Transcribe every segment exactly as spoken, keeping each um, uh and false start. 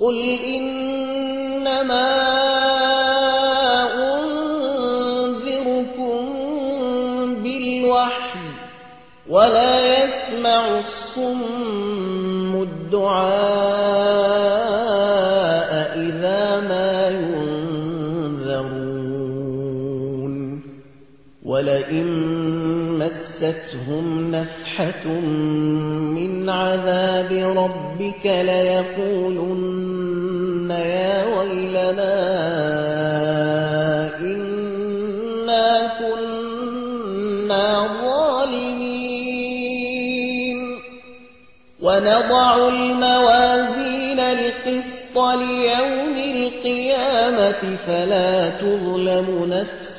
قل إنما أنذركم بالوحي ولا يسمع الصم الدعاء إذا ما ينذرون ولئن مستهم نفحة من عذاب ربك ليقولن يا ويلنا إنا كنا ظالمين ونضع الموازين القسط ليوم القيامة فلا تظلم نفس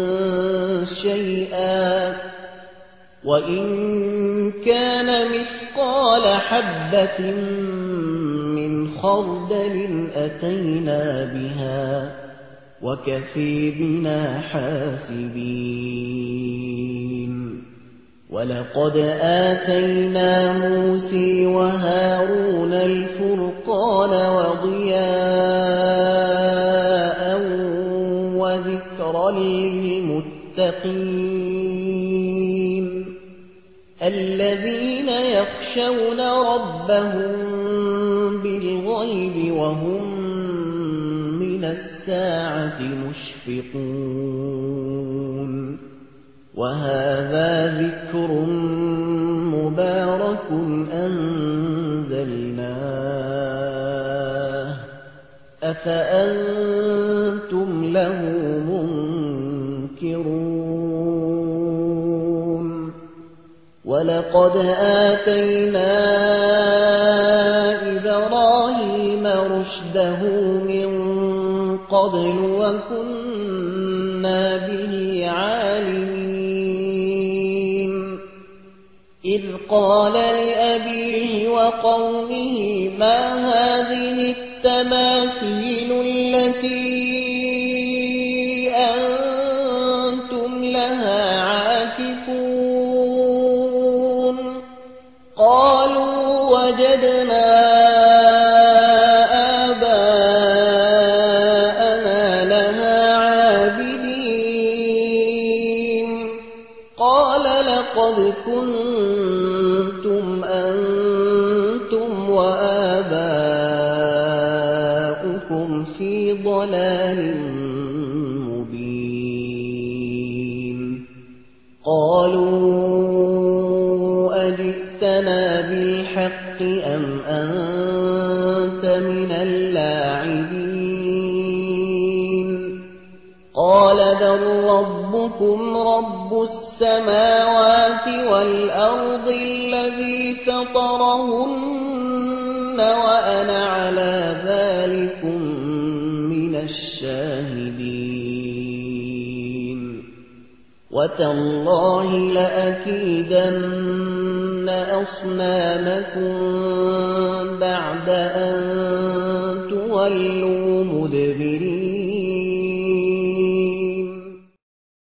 شيئا وإن كان مثقال حبة من خردل أتينا بها وكفي بنا حاسبين ولقد آتينا موسى وهارون الفرقان وضياء وذكرا للمتقين الذين يخشون ربهم بالغيب وهم من الساعة مشفقون وهذا ذكر مبارك أنزلناه أفأنتم له منكرون ولقد آتينا إبراهيم رشده من قبل وكنا به عالمين إذ قال لأبيه وقومه ما هذه التماثيل التي أنتم لها عاكفون قالوا وجدنا آباءنا لها عابدين قال لقد كنتم أنتم وآباؤكم في ضلال مبين قالوا أجئتنا بالحق أم أنت من اللاعبين قال بل ربكم رب السماوات والأرض الذي فطرهن وأنا على ذلكم من الشاهدين وتالله لأكيدن أصنامكم بعد أن تولوا مدبرين